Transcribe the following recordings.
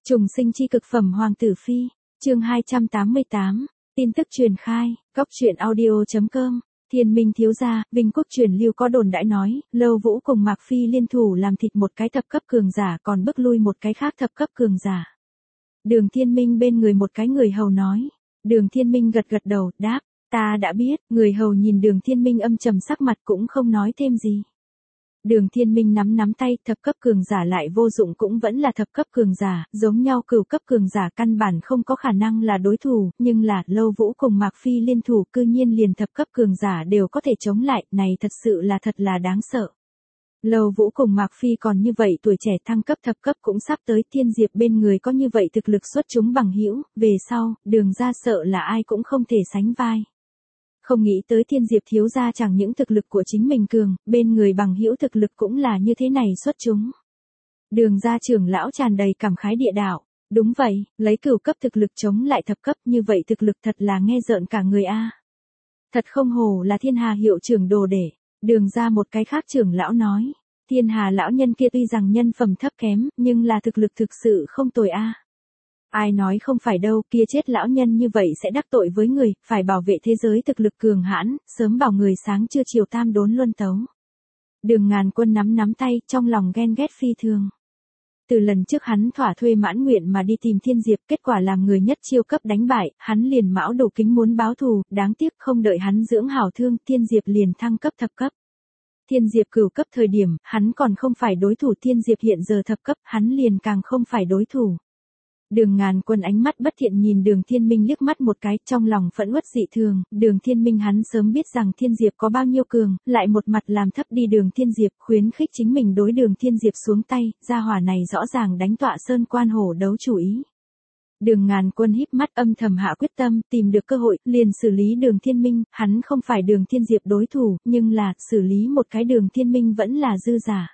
Trùng sinh chi cực phẩm Hoàng tử phi, chương 288, tin tức truyền khai, góc truyện audio.com. Thiên Minh thiếu gia, Vinh Quốc truyền lưu có đồn đãi nói, Lâu Vũ cùng Mạc Phi liên thủ làm thịt một cái thập cấp cường giả, còn bức lui một cái khác thập cấp cường giả. Đường Thiên Minh bên người một cái người hầu nói. Đường Thiên Minh gật gật đầu, đáp, ta đã biết. Người hầu nhìn Đường Thiên Minh âm trầm sắc mặt cũng không nói thêm gì. Đường Thiên Minh nắm tay, thập cấp cường giả lại vô dụng cũng vẫn là thập cấp cường giả, giống nhau cửu cấp cường giả căn bản không có khả năng là đối thủ, nhưng là Lâu Vũ cùng Mạc Phi liên thủ cư nhiên liền thập cấp cường giả đều có thể chống lại, này thật sự là thật là đáng sợ. Lâu Vũ cùng Mạc Phi còn như vậy tuổi trẻ thăng cấp thập cấp cũng sắp tới, Thiên Diệp bên người có như vậy thực lực xuất chúng bằng hữu, về sau, Đường gia sợ là ai cũng không thể sánh vai. Không nghĩ tới Thiên Diệp thiếu gia chẳng những thực lực của chính mình cường, bên người bằng hữu thực lực cũng là như thế này xuất chúng. Đường gia trưởng lão tràn đầy cảm khái địa đạo, đúng vậy, lấy cửu cấp thực lực chống lại thập cấp như vậy thực lực thật là nghe rợn cả người a. Thật không hổ là Thiên Hà hiệu trưởng đồ để. Đường gia một cái khác trưởng lão nói, Thiên Hà lão nhân kia tuy rằng nhân phẩm thấp kém, nhưng là thực lực thực sự không tồi a. Ai nói không phải đâu, kia chết lão nhân như vậy sẽ đắc tội với người, phải bảo vệ thế giới thực lực cường hãn, sớm bảo người sáng trưa chiều tam đốn luân tấu. Đường Ngàn Quân nắm tay, trong lòng ghen ghét phi thường. Từ lần trước hắn thỏa thuê mãn nguyện mà đi tìm Thiên Diệp, kết quả làm người nhất chiêu cấp đánh bại, hắn liền mão đầu kính muốn báo thù, đáng tiếc không đợi hắn dưỡng hảo thương, Thiên Diệp liền thăng cấp thập cấp. Thiên Diệp cửu cấp thời điểm, hắn còn không phải đối thủ, Thiên Diệp hiện giờ thập cấp, hắn liền càng không phải đối thủ. Đường Ngàn Quân ánh mắt bất thiện nhìn Đường Thiên Minh liếc mắt một cái, trong lòng phẫn uất dị thường, Đường Thiên Minh hắn sớm biết rằng Thiên Diệp có bao nhiêu cường, lại một mặt làm thấp đi Đường Thiên Diệp, khuyến khích chính mình đối Đường Thiên Diệp xuống tay, gia hỏa này rõ ràng đánh tọa sơn quan hổ đấu chủ ý. Đường Ngàn Quân híp mắt âm thầm hạ quyết tâm, tìm được cơ hội, liền xử lý Đường Thiên Minh, hắn không phải Đường Thiên Diệp đối thủ, nhưng là, xử lý một cái Đường Thiên Minh vẫn là dư giả.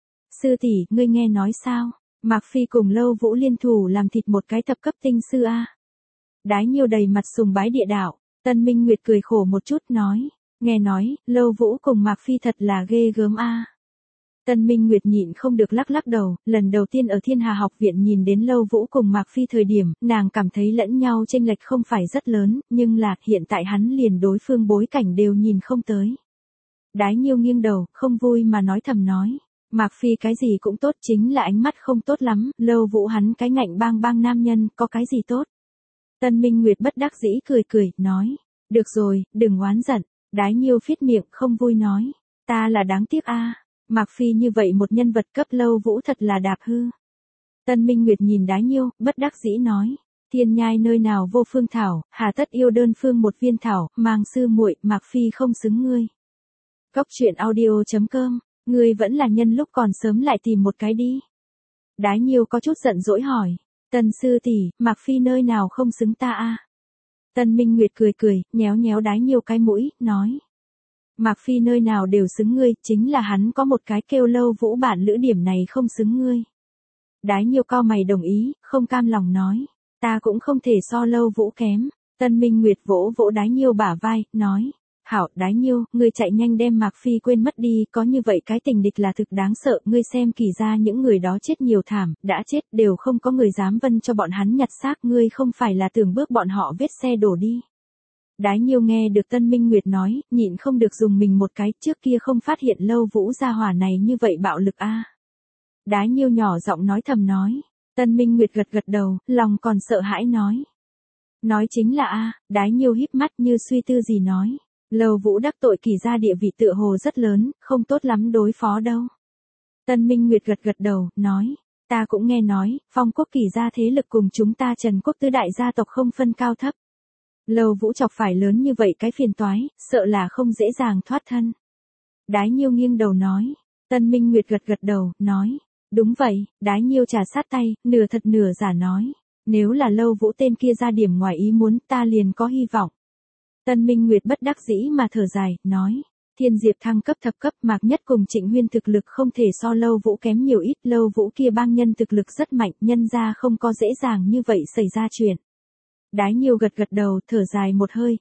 Sư tỷ, ngươi nghe nói sao? Mạc Phi cùng Lâu Vũ liên thủ làm thịt một cái thập cấp tinh sư a. Đái Nhiêu đầy mặt sùng bái địa đạo, Tân Minh Nguyệt cười khổ một chút nói, nghe nói, Lâu Vũ cùng Mạc Phi thật là ghê gớm a. Tân Minh Nguyệt nhịn không được lắc đầu, lần đầu tiên ở Thiên Hà học viện nhìn đến Lâu Vũ cùng Mạc Phi thời điểm, nàng cảm thấy lẫn nhau chênh lệch không phải rất lớn, nhưng là, hiện tại hắn liền đối phương bối cảnh đều nhìn không tới. Đái Nhiêu nghiêng đầu, không vui mà nói thầm nói. Mạc Phi cái gì cũng tốt, chính là ánh mắt không tốt lắm, Lâu Vũ hắn cái ngạnh bang nam nhân, có cái gì tốt. Tân Minh Nguyệt bất đắc dĩ cười, nói, được rồi, đừng oán giận. Đái Nhiêu phít miệng không vui nói, ta là đáng tiếc a. Mạc Phi như vậy một nhân vật cấp Lâu Vũ thật là đạp hư. Tân Minh Nguyệt nhìn Đái Nhiêu, bất đắc dĩ nói, thiên nhai nơi nào vô phương thảo, hà tất yêu đơn phương một viên thảo, mang sư muội, Mạc Phi không xứng ngươi. Góc truyện audio.com. Ngươi vẫn là nhân lúc còn sớm lại tìm một cái đi. Đái Nhiêu có chút giận dỗi hỏi. Tân sư tỷ, Mạc Phi nơi nào không xứng ta a? Tân Minh Nguyệt cười, nhéo Đái Nhiêu cái mũi, nói. Mạc Phi nơi nào đều xứng ngươi, chính là hắn có một cái kêu Lâu Vũ bản lữ điểm này không xứng ngươi. Đái Nhiêu cau mày đồng ý, không cam lòng nói. Ta cũng không thể so Lâu Vũ kém. Tân Minh Nguyệt vỗ Đái Nhiêu bả vai, nói. Hảo, Đái Nhiêu, ngươi chạy nhanh đem Mạc Phi quên mất đi, có như vậy cái tình địch là thực đáng sợ, ngươi xem Kỳ ra những người đó chết nhiều thảm, đã chết, đều không có người dám vân cho bọn hắn nhặt xác, ngươi không phải là tưởng bước bọn họ vết xe đổ đi. Đái Nhiêu nghe được Tân Minh Nguyệt nói, nhịn không được dùng mình một cái, trước kia không phát hiện Lâu Vũ gia hỏa này như vậy bạo lực a. Đái Nhiêu nhỏ giọng nói thầm nói, Tân Minh Nguyệt gật đầu, lòng còn sợ hãi nói. Nói chính là a. Đái Nhiêu híp mắt như suy tư gì nói. Lâu Vũ đắc tội Kỳ gia địa vị tựa hồ rất lớn, không tốt lắm đối phó đâu. Tân Minh Nguyệt gật đầu, nói, ta cũng nghe nói, Phong quốc Kỳ gia thế lực cùng chúng ta Trần quốc tứ đại gia tộc không phân cao thấp. Lâu Vũ chọc phải lớn như vậy cái phiền toái, sợ là không dễ dàng thoát thân. Đái Nhiêu nghiêng đầu nói, Tân Minh Nguyệt gật đầu, nói, đúng vậy. Đái Nhiêu trà sát tay, nửa thật nửa giả nói, nếu là Lâu Vũ tên kia ra điểm ngoài ý muốn, ta liền có hy vọng. Tân Minh Nguyệt bất đắc dĩ mà thở dài, nói, Thiên Diệp thăng cấp thập cấp, Mạc Nhất cùng Trịnh Huyên thực lực không thể so Lâu Vũ kém nhiều ít, Lâu Vũ kia bang nhân thực lực rất mạnh, nhân ra không có dễ dàng như vậy xảy ra chuyện. Đái Nhiêu gật đầu, thở dài một hơi,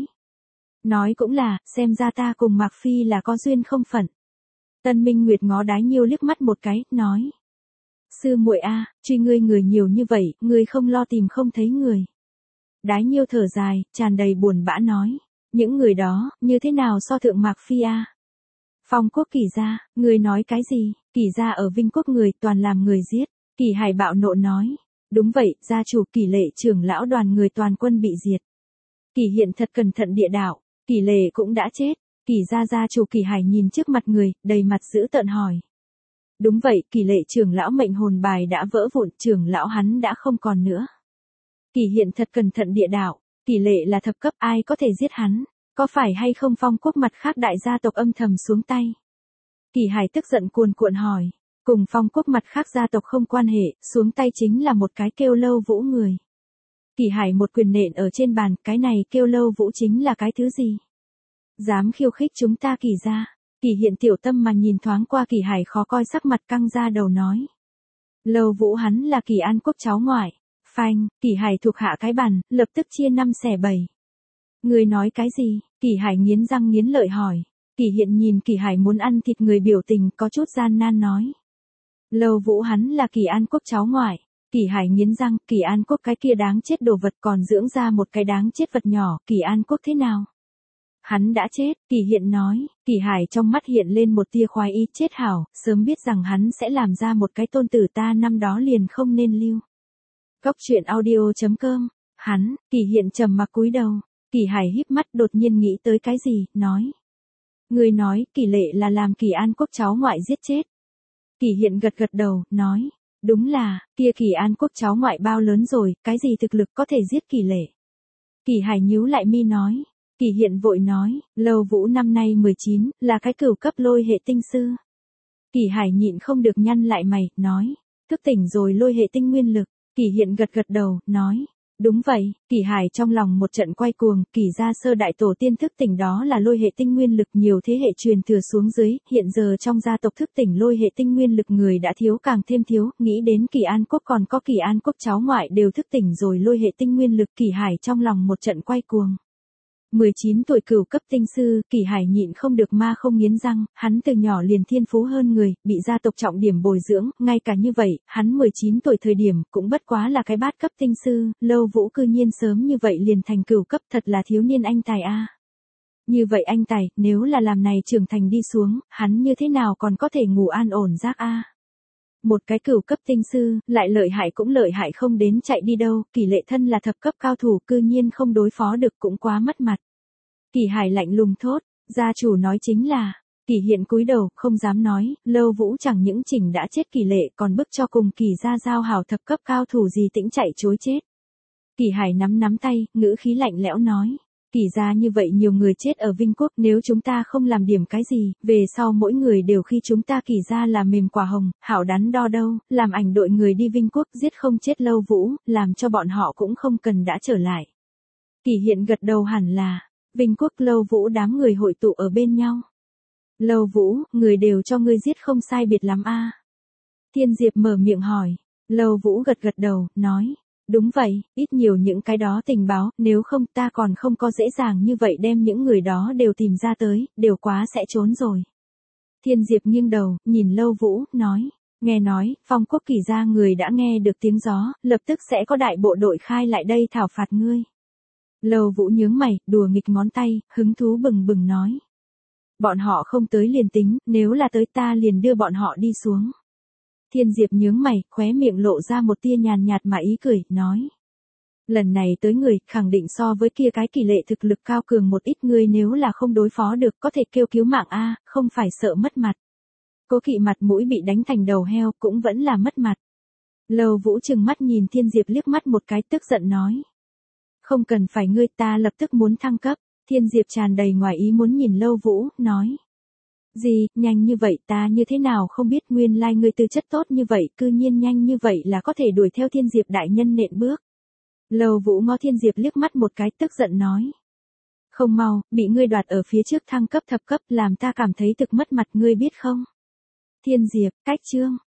nói cũng là, xem ra ta cùng Mạc Phi là có duyên không phận. Tân Minh Nguyệt ngó Đái Nhiêu liếc mắt một cái, nói, Sư muội a, truy ngươi người nhiều như vậy, ngươi không lo tìm không thấy người. Đái Nhiêu thở dài, tràn đầy buồn bã nói. Những người đó, như thế nào so thượng Mạc Phi a? Phong Quốc Kỷ gia, ngươi nói cái gì? Kỷ gia ở Vinh Quốc người toàn làm người giết. Kỷ Hải bạo nộ nói. Đúng vậy, gia chủ Kỷ Lệ trưởng lão đoàn người toàn quân bị diệt. Kỷ Hiện thật cẩn thận địa đạo, Kỷ Lệ cũng đã chết. Kỷ gia gia chủ Kỷ Hải nhìn trước mặt người, đầy mặt dữ tợn hỏi. Đúng vậy, Kỷ Lệ trưởng lão mệnh hồn bài đã vỡ vụn, trưởng lão hắn đã không còn nữa. Kỷ Hiện thật cẩn thận địa đạo, Kỷ Lệ là thập cấp, ai có thể giết hắn? Có phải hay không Phong Quốc mặt khác đại gia tộc âm thầm xuống tay? Kỷ Hải tức giận cuồn cuộn hỏi. Cùng Phong Quốc mặt khác gia tộc không quan hệ, xuống tay chính là một cái kêu Lâu Vũ người. Kỷ Hải một quyền nện ở trên bàn, cái này kêu Lâu Vũ chính là cái thứ gì? Dám khiêu khích chúng ta Kỷ gia. Kỷ Hiện tiểu tâm mà nhìn thoáng qua Kỷ Hải khó coi sắc mặt căng ra đầu nói. Lâu Vũ hắn là Kỷ An Quốc cháu ngoại. Phanh, Kỷ Hải thuộc hạ cái bàn, lập tức chia 5 xẻ 7. Người nói cái gì? Kỷ Hải nghiến răng nghiến lợi hỏi. Kỷ Hiện nhìn Kỷ Hải muốn ăn thịt người biểu tình có chút gian nan nói. Lâu Vũ hắn là Kỷ An Quốc cháu ngoại. Kỷ Hải nghiến răng, Kỷ An Quốc cái kia đáng chết đồ vật còn dưỡng ra một cái đáng chết vật nhỏ, Kỷ An Quốc thế nào? Hắn đã chết, Kỷ Hiện nói. Kỷ Hải trong mắt hiện lên một tia khoái ý, chết hảo, sớm biết rằng hắn sẽ làm ra một cái tôn tử ta năm đó liền không nên lưu. Cốc truyện audio.com. Hắn, Kỷ Hiện trầm mặc cúi đầu. Kỷ Hải híp mắt đột nhiên nghĩ tới cái gì, nói. Người nói, Kỷ Lệ là làm Kỷ An Quốc cháu ngoại giết chết. Kỷ Hiện gật gật đầu, nói. Đúng là, kia Kỷ An Quốc cháu ngoại bao lớn rồi, cái gì thực lực có thể giết Kỷ Lệ. Kỷ Hải nhíu lại mi nói. Kỷ Hiện vội nói, Lâu Vũ năm nay 19, là cái cửu cấp lôi hệ tinh sư. Kỷ Hải nhịn không được nhăn lại mày, nói. Thức tỉnh rồi lôi hệ tinh nguyên lực. Kỷ Hiện gật gật đầu, nói. Đúng vậy, Kỷ Hải trong lòng một trận quay cuồng, Kỷ gia sơ đại tổ tiên thức tỉnh đó là lôi hệ tinh nguyên lực nhiều thế hệ truyền thừa xuống dưới, hiện giờ trong gia tộc thức tỉnh lôi hệ tinh nguyên lực người đã thiếu càng thêm thiếu, nghĩ đến Kỷ An Quốc còn có Kỷ An Quốc cháu ngoại đều thức tỉnh rồi lôi hệ tinh nguyên lực, Kỷ Hải trong lòng một trận quay cuồng. 19 tuổi cửu cấp tinh sư, Kỷ Hải nhịn không được ma không nghiến răng, hắn từ nhỏ liền thiên phú hơn người, bị gia tộc trọng điểm bồi dưỡng, ngay cả như vậy, hắn 19 tuổi thời điểm, cũng bất quá là cái bát cấp tinh sư, Lâu Vũ cư nhiên sớm như vậy liền thành cửu cấp, thật là thiếu niên anh tài a. Như vậy anh tài, nếu là làm này trưởng thành đi xuống, hắn như thế nào còn có thể ngủ an ổn giấc a. Một cái cửu cấp tinh sư, lại lợi hại cũng lợi hại không đến chạy đi đâu, Kỷ Lệ thân là thập cấp cao thủ cư nhiên không đối phó được cũng quá mất mặt. Kỷ Hải lạnh lùng thốt, gia chủ nói chính là, Kỷ Hiện cúi đầu, không dám nói, Lâu Vũ chẳng những chỉnh đã chết Kỷ Lệ còn bức cho cùng Kỷ gia giao hảo thập cấp cao thủ gì tĩnh chạy chối chết. Kỷ Hải nắm tay, ngữ khí lạnh lẽo nói. Kỷ gia như vậy nhiều người chết ở Vinh Quốc, nếu chúng ta không làm điểm cái gì, về sau mỗi người đều khi chúng ta Kỷ gia là mềm quả hồng, hảo đắn đo đâu, làm ảnh đội người đi Vinh Quốc giết không chết Lâu Vũ, làm cho bọn họ cũng không cần đã trở lại. Kỷ Hiện gật đầu hẳn là, Vinh Quốc Lâu Vũ đám người hội tụ ở bên nhau. Lâu Vũ, người đều cho ngươi giết không sai biệt lắm a. Thiên Diệp mở miệng hỏi, Lâu Vũ gật gật đầu, nói. Đúng vậy, ít nhiều những cái đó tình báo, nếu không ta còn không có dễ dàng như vậy đem những người đó đều tìm ra tới, đều quá sẽ trốn rồi. Thiên Diệp nghiêng đầu, nhìn Lâu Vũ, nói, nghe nói, Phong Quốc Kỷ gia người đã nghe được tiếng gió, lập tức sẽ có đại bộ đội khai lại đây thảo phạt ngươi. Lâu Vũ nhướng mày, đùa nghịch ngón tay, hứng thú bừng bừng nói. Bọn họ không tới liền tính, nếu là tới ta liền đưa bọn họ đi xuống. Thiên Diệp nhướng mày, khóe miệng lộ ra một tia nhàn nhạt mà ý cười, nói. Lần này tới người, khẳng định so với kia cái Kỷ Lệ thực lực cao cường một ít, người nếu là không đối phó được có thể kêu cứu mạng a, không phải sợ mất mặt. Cố Kỵ mặt mũi bị đánh thành đầu heo cũng vẫn là mất mặt. Lâu Vũ trừng mắt nhìn Thiên Diệp liếc mắt một cái tức giận nói. Không cần phải ngươi, ta lập tức muốn thăng cấp. Thiên Diệp tràn đầy ngoài ý muốn nhìn Lâu Vũ, nói. Gì, nhanh như vậy ta như thế nào không biết, nguyên lai ngươi tư chất tốt như vậy, cư nhiên nhanh như vậy là có thể đuổi theo Thiên Diệp đại nhân nện bước. Lâu Vũ ngó Thiên Diệp liếc mắt một cái tức giận nói. Không mau, bị ngươi đoạt ở phía trước thăng cấp thập cấp làm ta cảm thấy thực mất mặt, ngươi biết không? Thiên Diệp, cách chương.